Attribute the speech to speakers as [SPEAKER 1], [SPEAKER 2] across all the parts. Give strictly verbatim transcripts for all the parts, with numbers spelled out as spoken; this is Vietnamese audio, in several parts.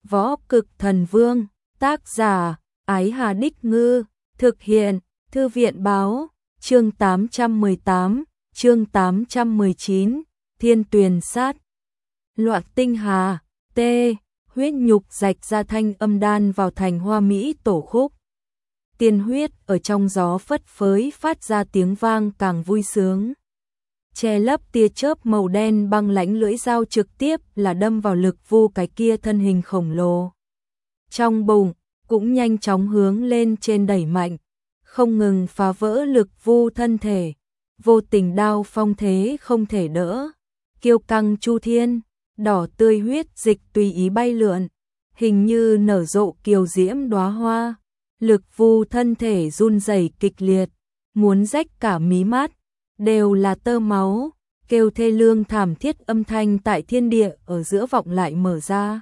[SPEAKER 1] Võ Cực Thần Vương, tác giả, Ái Hà Đích Ngư, thực hiện, Thư viện Báo, chương tám trăm mười tám, chương tám trăm mười chín, Thiên Tuyền Sát. Loạn tinh hà, T, huyết nhục rạch ra thanh âm đan vào thành hoa mỹ tổ khúc. Tiên huyết ở trong gió phất phới phát ra tiếng vang càng vui sướng. Che lấp tia chớp màu đen băng lãnh lưỡi dao trực tiếp là đâm vào Lực Vu cái kia thân hình khổng lồ. Trong bụng, cũng nhanh chóng hướng lên trên đẩy mạnh, không ngừng phá vỡ Lực Vu thân thể. Vô tình đao phong thế không thể đỡ. Kiêu căng chu thiên, đỏ tươi huyết dịch tùy ý bay lượn, hình như nở rộ kiều diễm đóa hoa. Lực Vu thân thể run rẩy kịch liệt, muốn rách cả mí mắt, đều là tơ máu, kêu thê lương thảm thiết âm thanh tại thiên địa ở giữa vọng lại mở ra.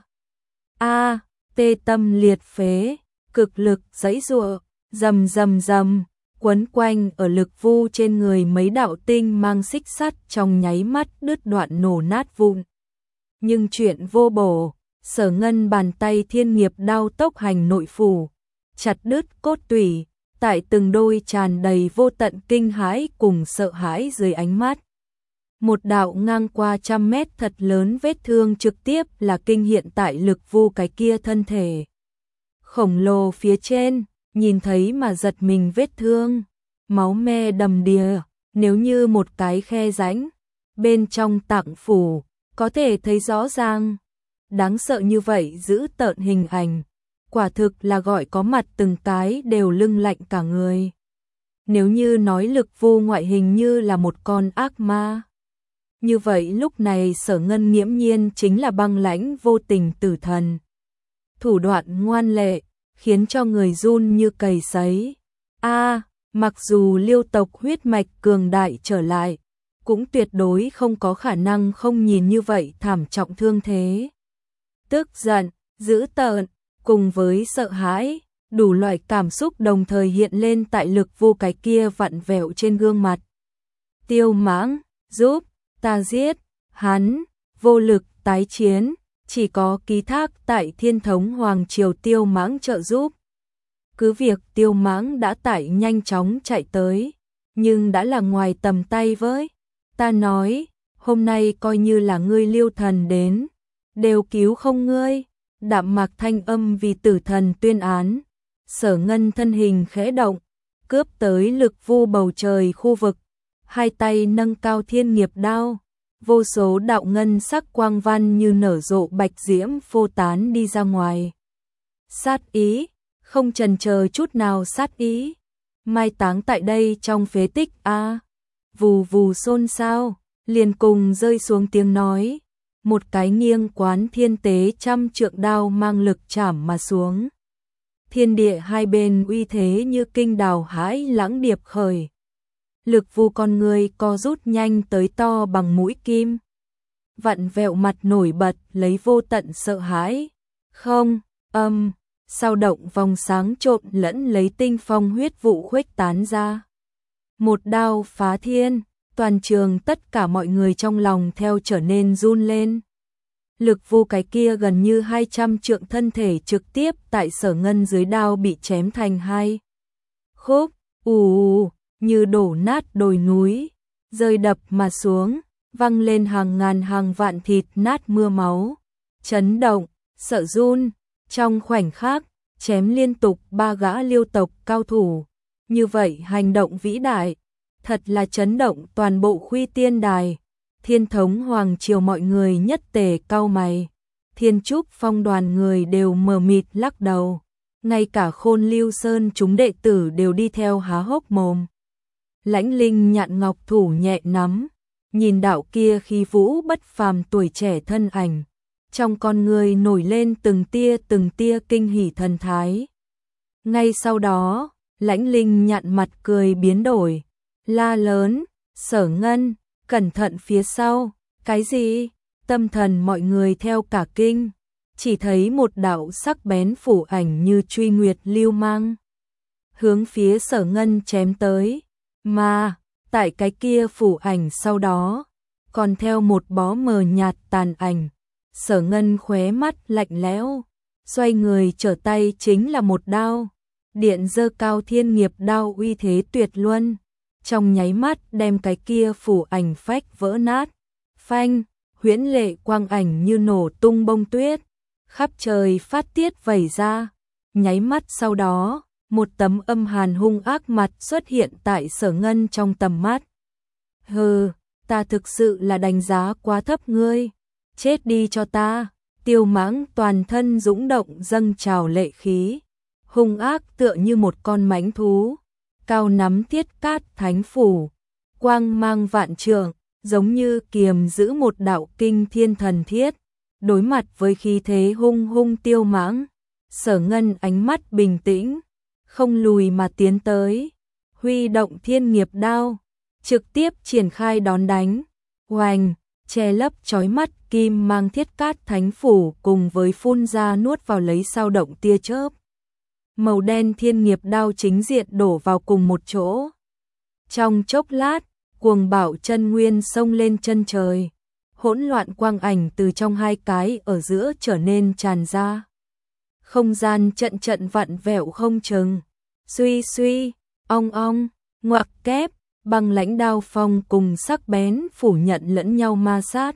[SPEAKER 1] A, tê tâm liệt phế, cực lực giãy giụa, rầm rầm rầm, quấn quanh ở Lực Vu trên người mấy đạo tinh mang xích sắt trong nháy mắt đứt đoạn nổ nát vụn. Nhưng chuyện vô bổ, Sở Ngân bàn tay thiên nghiệp đao tốc hành nội phủ, chặt đứt cốt tủy, tại từng đôi tràn đầy vô tận kinh hãi cùng sợ hãi dưới ánh mắt. Một đạo ngang qua trăm mét thật lớn vết thương trực tiếp là kinh hiện tại Lực Vu cái kia thân thể khổng lồ phía trên, nhìn thấy mà giật mình vết thương, máu me đầm đìa, nếu như một cái khe rãnh, bên trong tạng phủ, có thể thấy rõ ràng. Đáng sợ như vậy giữ tợn hình ảnh, quả thực là gọi có mặt từng cái đều lưng lạnh cả người. Nếu như nói Lực Vu ngoại hình như là một con ác ma, như vậy lúc này Sở Ngân nghiễm nhiên chính là băng lãnh vô tình tử thần. Thủ đoạn ngoan lệ, khiến cho người run như cầy sấy. A, mặc dù Liêu tộc huyết mạch cường đại trở lại, cũng tuyệt đối không có khả năng không nhìn như vậy thảm trọng thương thế. Tức giận, dữ tợn, cùng với sợ hãi, đủ loại cảm xúc đồng thời hiện lên tại Lực Vu cái kia vặn vẹo trên gương mặt. Tiêu Mãng, giúp ta giết hắn, vô lực tái chiến, chỉ có ký thác tại Thiên Thống Hoàng Triều Tiêu Mãng trợ giúp. Cứ việc Tiêu Mãng đã tại nhanh chóng chạy tới, nhưng đã là ngoài tầm tay với. Ta nói, hôm nay coi như là ngươi Liêu thần đến, đều cứu không ngươi. Đạm mạc thanh âm vì tử thần tuyên án. Sở Ngân thân hình khẽ động, cướp tới Lực Vu bầu trời khu vực, hai tay nâng cao thiên nghiệp đao, vô số đạo ngân sắc quang văn như nở rộ bạch diễm phô tán đi ra ngoài. Sát ý, không chần chờ chút nào sát ý, mai táng tại đây trong phế tích a. Vù vù xôn xao, liền cùng rơi xuống tiếng nói. Một cái nghiêng quán thiên tế trăm trượng đao mang lực chảm mà xuống. Thiên địa hai bên uy thế như kinh đào hãi lãng điệp khởi. Lực Vu con người co rút nhanh tới to bằng mũi kim. Vặn vẹo mặt nổi bật lấy vô tận sợ hãi. Không, âm, sao động vòng sáng trộn lẫn lấy tinh phong huyết vụ khuếch tán ra. Một đao phá thiên. Toàn trường tất cả mọi người trong lòng theo trở nên run lên. Lực Vu cái kia gần như hai trăm trượng thân thể trực tiếp tại Sở Ngân dưới đao bị chém thành hai khúc, ù, như đổ nát đồi núi, rơi đập mà xuống, văng lên hàng ngàn hàng vạn thịt nát mưa máu, chấn động, sợ run, trong khoảnh khắc, chém liên tục ba gã Liêu tộc cao thủ. Như vậy hành động vĩ đại, thật là chấn động toàn bộ Khuy Tiên Đài. Thiên Thống Hoàng Triều mọi người nhất tề cau mày. Thiên Trúc Phong đoàn người đều mờ mịt lắc đầu. Ngay cả Khôn Lưu Sơn chúng đệ tử đều đi theo há hốc mồm. Lãnh Linh nhạn ngọc thủ nhẹ nắm, nhìn đạo kia khí vũ bất phàm tuổi trẻ thân ảnh. Trong con người nổi lên từng tia từng tia kinh hỉ thần thái. Ngay sau đó, Lãnh Linh nhạn mặt cười biến đổi. La lớn, Sở Ngân, cẩn thận phía sau, cái gì? Tâm thần mọi người theo cả kinh, chỉ thấy một đạo sắc bén phủ ảnh như truy nguyệt lưu mang. Hướng phía Sở Ngân chém tới, mà, tại cái kia phủ ảnh sau đó, còn theo một bó mờ nhạt tàn ảnh. Sở Ngân khóe mắt lạnh lẽo, xoay người trở tay chính là một đao. Điện giơ cao thiên nghiệp đao uy thế tuyệt luân, trong nháy mắt đem cái kia phủ ảnh phách vỡ nát. Phanh, huyễn lệ quang ảnh như nổ tung bông tuyết, khắp trời phát tiết vẩy ra. Nháy mắt sau đó, một tấm âm hàn hung ác mặt xuất hiện tại Sở Ngân trong tầm mắt. Hừ, ta thực sự là đánh giá quá thấp ngươi, chết đi cho ta. Tiêu Mãng toàn thân dũng động dâng trào lệ khí, hung ác tựa như một con mãnh thú, cao nắm thiết cát thánh phủ, quang mang vạn trượng, giống như kiềm giữ một đạo kinh thiên thần thiết. Đối mặt với khí thế hung hung Tiêu Mãng, Sở Ngân ánh mắt bình tĩnh, không lùi mà tiến tới, huy động thiên nghiệp đao, trực tiếp triển khai đón đánh. Oành, che lấp chói mắt kim mang thiết cát thánh phủ cùng với phun ra nuốt vào lấy sao động tia chớp. Màu đen thiên nghiệp đao chính diện đổ vào cùng một chỗ. Trong chốc lát, cuồng bạo chân nguyên xông lên chân trời, hỗn loạn quang ảnh từ trong hai cái ở giữa trở nên tràn ra. Không gian trận trận vặn vẹo không chừng, suy suy, ong ong, ngoặc kép, băng lãnh đao phong cùng sắc bén phủ nhận lẫn nhau ma sát.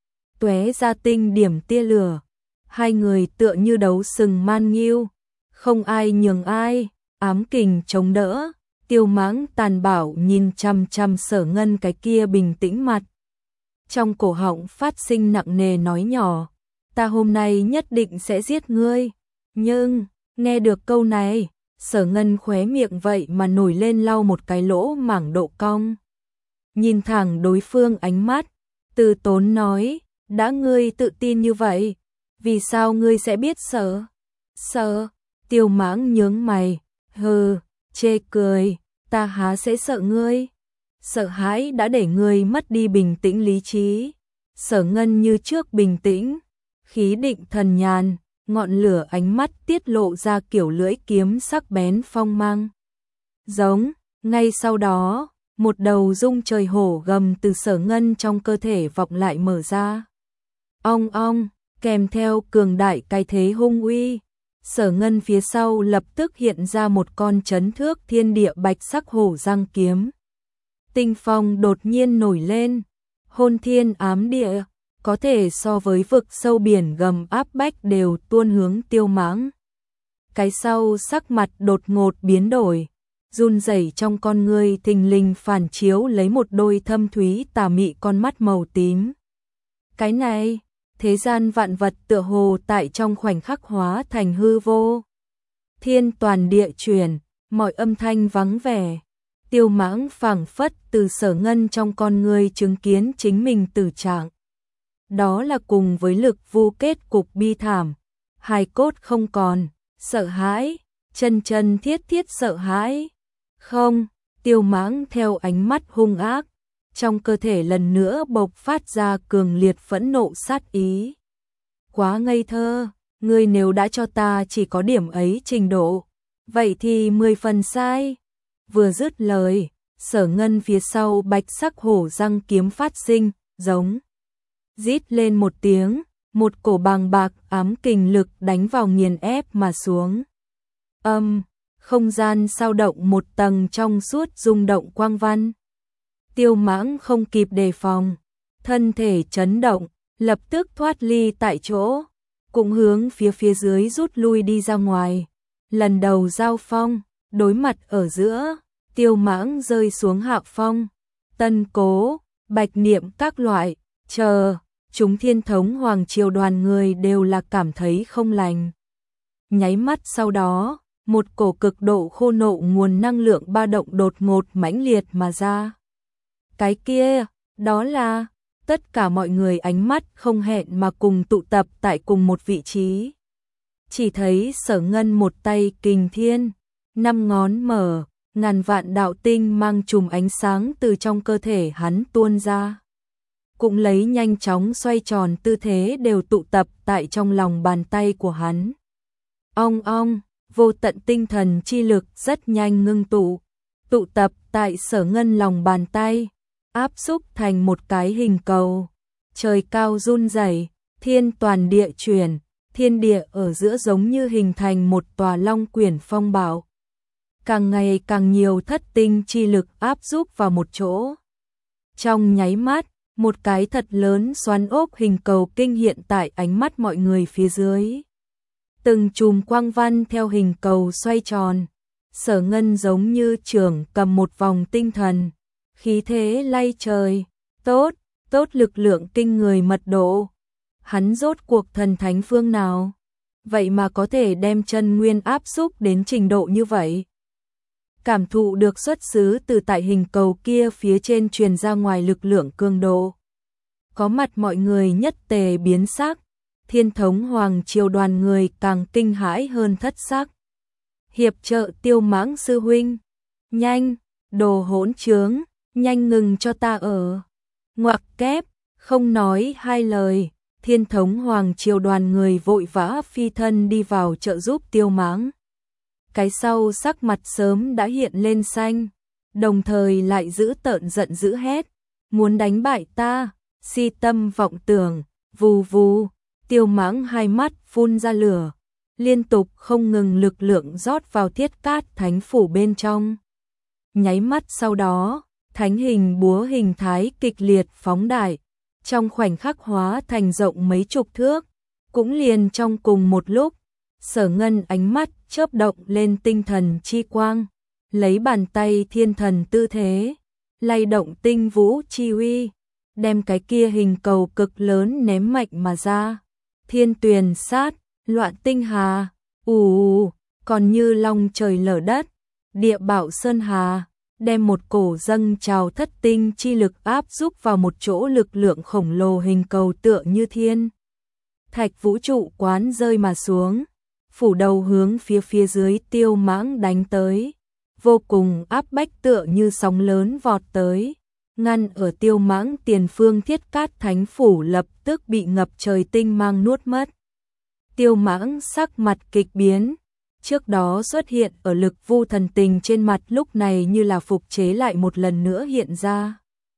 [SPEAKER 1] Tóe ra tinh điểm tia lửa, hai người tựa như đấu sừng man nghiêu, không ai nhường ai, ám kình chống đỡ. Tiêu Mãng tàn bạo nhìn chăm chăm Sở Ngân cái kia bình tĩnh mặt. Trong cổ họng phát sinh nặng nề nói nhỏ, ta hôm nay nhất định sẽ giết ngươi. Nhưng, nghe được câu này, Sở Ngân khóe miệng vậy mà nổi lên lau một cái lỗ mảng độ cong. Nhìn thẳng đối phương ánh mắt, từ tốn nói, đã ngươi tự tin như vậy, vì sao ngươi sẽ biết sợ? Sợ? Tiêu Mãng nhướng mày, hừ, chê cười, ta há sẽ sợ ngươi? Sợ hãi đã để ngươi mất đi bình tĩnh lý trí. Sở Ngân như trước bình tĩnh, khí định thần nhàn, ngọn lửa ánh mắt tiết lộ ra kiểu lưỡi kiếm sắc bén phong mang. Giống, ngay sau đó, một đầu rung trời hổ gầm từ Sở Ngân trong cơ thể vọng lại mở ra. Ong ong, kèm theo cường đại cái thế hung uy, Sở Ngân phía sau lập tức hiện ra một con chấn thước thiên địa bạch sắc hổ răng kiếm. Tinh phong đột nhiên nổi lên, hôn thiên ám địa, có thể so với vực sâu biển gầm áp bách đều tuôn hướng Tiêu Mãng. Cái sau sắc mặt đột ngột biến đổi, run rẩy trong con ngươi thình lình phản chiếu lấy một đôi thâm thúy tà mị con mắt màu tím. Cái này, thế gian vạn vật tựa hồ tại trong khoảnh khắc hóa thành hư vô. Thiên toàn địa chuyển, mọi âm thanh vắng vẻ. Tiêu Mãng phảng phất từ Sở Ngân trong con ngươi chứng kiến chính mình tử trạng. Đó là cùng với lực vu kết cục bi thảm, hài cốt không còn, sợ hãi, chân chân thiết thiết sợ hãi. Không, Tiêu Mãng theo ánh mắt hung ác, trong cơ thể lần nữa bộc phát ra cường liệt phẫn nộ sát ý. Quá ngây thơ, ngươi nếu đã cho ta chỉ có điểm ấy trình độ, vậy thì mười phần sai. Vừa dứt lời, Sở Ngân phía sau bạch sắc hổ răng kiếm phát sinh, giống. Rít lên một tiếng, một cổ bàng bạc ám kình lực đánh vào nghiền ép mà xuống. Âm, không gian sao động một tầng trong suốt rung động quang văn. Tiêu Mãng không kịp đề phòng, thân thể chấn động, lập tức thoát ly tại chỗ, cũng hướng phía phía dưới rút lui đi ra ngoài. Lần đầu giao phong, đối mặt ở giữa, Tiêu Mãng rơi xuống hạ phong. Tân Cố, Bạch Niệm các loại, chờ, chúng Thiên Thống Hoàng triều đoàn người đều là cảm thấy không lành. Nháy mắt sau đó, một cổ cực độ khô nộ nguồn năng lượng ba động đột ngột mãnh liệt mà ra. Cái kia, đó là, tất cả mọi người ánh mắt không hẹn mà cùng tụ tập tại cùng một vị trí. Chỉ thấy Sở Ngân một tay kình thiên, năm ngón mở, ngàn vạn đạo tinh mang chùm ánh sáng từ trong cơ thể hắn tuôn ra. Cũng lấy nhanh chóng xoay tròn tư thế đều tụ tập tại trong lòng bàn tay của hắn. Ong ong, vô tận tinh thần chi lực rất nhanh ngưng tụ, tụ tập tại Sở Ngân lòng bàn tay, áp xúc thành một cái hình cầu. Trời cao run rẩy, thiên toàn địa chuyển, thiên thiên địa ở giữa giống như hình thành một tòa long quyển phong bạo. Càng ngày càng nhiều thất tinh chi lực áp giúp vào một chỗ. Trong nháy mắt, một cái thật lớn xoắn ốc hình cầu kinh hiện tại ánh mắt mọi người phía dưới. Từng chùm quang văn theo hình cầu xoay tròn. Sở Ngân giống như trưởng cầm một vòng tinh thần. Khí thế lay trời. Tốt, tốt lực lượng kinh người mật độ. Hắn rốt cuộc thần thánh phương nào? Vậy mà có thể đem chân nguyên áp xúc đến trình độ như vậy. Cảm thụ được xuất xứ từ tại hình cầu kia phía trên truyền ra ngoài lực lượng cường độ. Có mặt mọi người nhất tề biến sắc. Thiên thống hoàng triều đoàn người càng kinh hãi hơn thất sắc. Hiệp trợ Tiêu Mãng sư huynh. Nhanh, đồ hỗn trướng, nhanh ngừng cho ta ở. Ngoặc kép, không nói hai lời. Thiên thống hoàng triều đoàn người vội vã phi thân đi vào trợ giúp Tiêu Mãng. Cái sau sắc mặt sớm đã hiện lên xanh, đồng thời lại giữ tợn giận dữ hét, muốn đánh bại ta, si tâm vọng tưởng, vù vù, Tiêu Mãng hai mắt phun ra lửa, liên tục không ngừng lực lượng rót vào thiết cát thánh phủ bên trong. Nháy mắt sau đó, thánh hình búa hình thái kịch liệt phóng đại, trong khoảnh khắc hóa thành rộng mấy chục thước, cũng liền trong cùng một lúc, Sở Ngân ánh mắt chớp động lên tinh thần chi quang, lấy bàn tay thiên thần tư thế, lay động tinh vũ chi uy, đem cái kia hình cầu cực lớn ném mạnh mà ra. Thiên tuyền sát, loạn tinh hà, ù ù, còn như long trời lở đất, địa bạo sơn hà, đem một cổ dâng trào thất tinh chi lực áp giúp vào một chỗ lực lượng khổng lồ hình cầu tựa như thiên thạch vũ trụ quán rơi mà xuống. Phủ đầu hướng phía phía dưới Tiêu Mãng đánh tới, vô cùng áp bách tựa như sóng lớn vọt tới, ngăn ở Tiêu Mãng tiền phương thiết cát thánh phủ lập tức bị ngập trời tinh mang nuốt mất. Tiêu Mãng sắc mặt kịch biến, trước đó xuất hiện ở lực vu thần tình trên mặt lúc này như là phục chế lại một lần nữa hiện ra.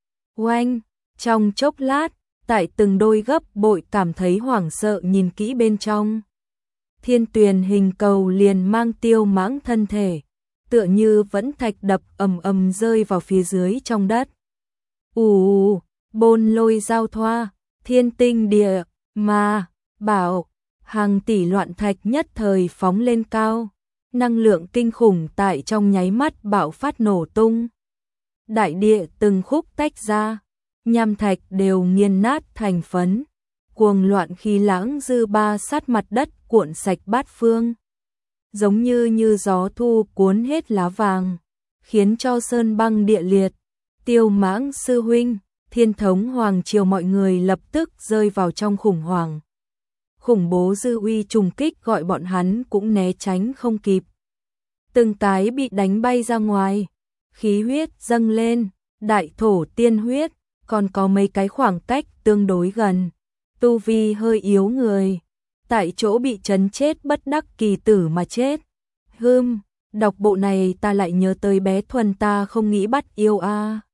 [SPEAKER 1] Oanh, trong chốc lát, tại từng đôi gấp bội cảm thấy hoảng sợ nhìn kỹ bên trong. Thiên tuyền hình cầu liền mang Tiêu Mãng thân thể, tựa như vẫn thạch đập ầm ầm rơi vào phía dưới trong đất. Ù, bôn lôi giao thoa, thiên tinh địa, ma, bảo, hàng tỷ loạn thạch nhất thời phóng lên cao, năng lượng kinh khủng tại trong nháy mắt bạo phát nổ tung. Đại địa từng khúc tách ra, nham thạch đều nghiền nát thành phấn. Cuồng loạn khí lãng dư ba sát mặt đất cuộn sạch bát phương, giống như như gió thu cuốn hết lá vàng, khiến cho sơn băng địa liệt. Tiêu Mãng sư huynh, thiên thống hoàng triều mọi người lập tức rơi vào trong khủng hoảng. Khủng bố dư uy trùng kích gọi bọn hắn cũng né tránh không kịp. Từng cái bị đánh bay ra ngoài, khí huyết dâng lên, đại thổ tiên huyết, còn có mấy cái khoảng cách tương đối gần. Tu vi hơi yếu người, tại chỗ bị chấn chết bất đắc kỳ tử mà chết. Hừm, đọc bộ này ta lại nhớ tới bé Thuần ta không nghĩ bắt yêu a. À.